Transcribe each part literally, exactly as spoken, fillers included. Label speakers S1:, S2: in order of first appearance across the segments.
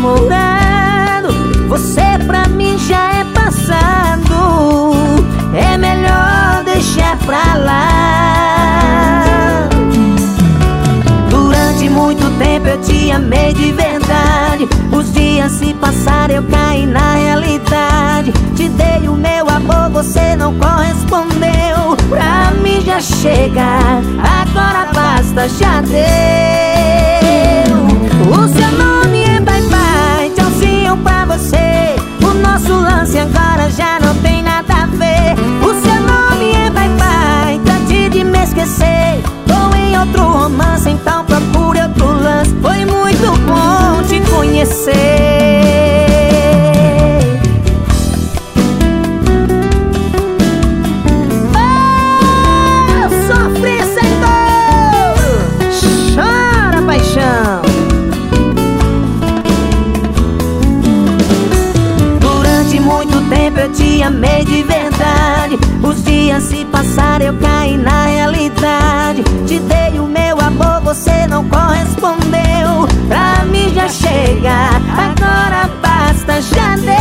S1: namorando, você pra mim já é passado. É melhor deixar pra lá. Durante muito tempo eu te amei de verdade. Os dias se passaram, eu caí na realidade. Te dei o meu amor, você não correspondeu. Pra mim já chega, agora basta, já deu. O seu nome é bye bye, tchauzinho pra você. O nosso lance agora já não tem nada a ver. O seu nome é bye bye, trate de me esquecer. Tô em outro romance, então procure outro lance. Foi muito bom te conhecer. Oh, sofre sem dor, chora paixão. Durante muito tempo eu te amei de verdade. Os dias se passaram, eu caí na realidade. Te dei o meu amor, você não correspondeu. Pra mim já chega, agora basta, já deu.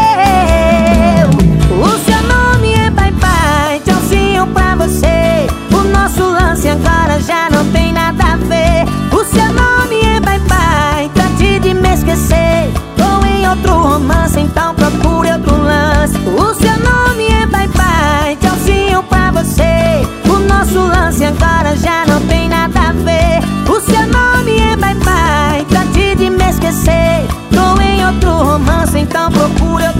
S1: O seu nome é bye bye, tchauzinho pra você. O nosso lance agora já não tem nada a ver. O seu nome é bye bye, trate de me esquecer. Tô em outro romance, então procure outro lance. O seu nome é bye bye, tchauzinho pra você. O nosso lance agora já não tem nada a ver. O seu nome é bye bye, trate de me esquecer. Tô em outro romance, então procure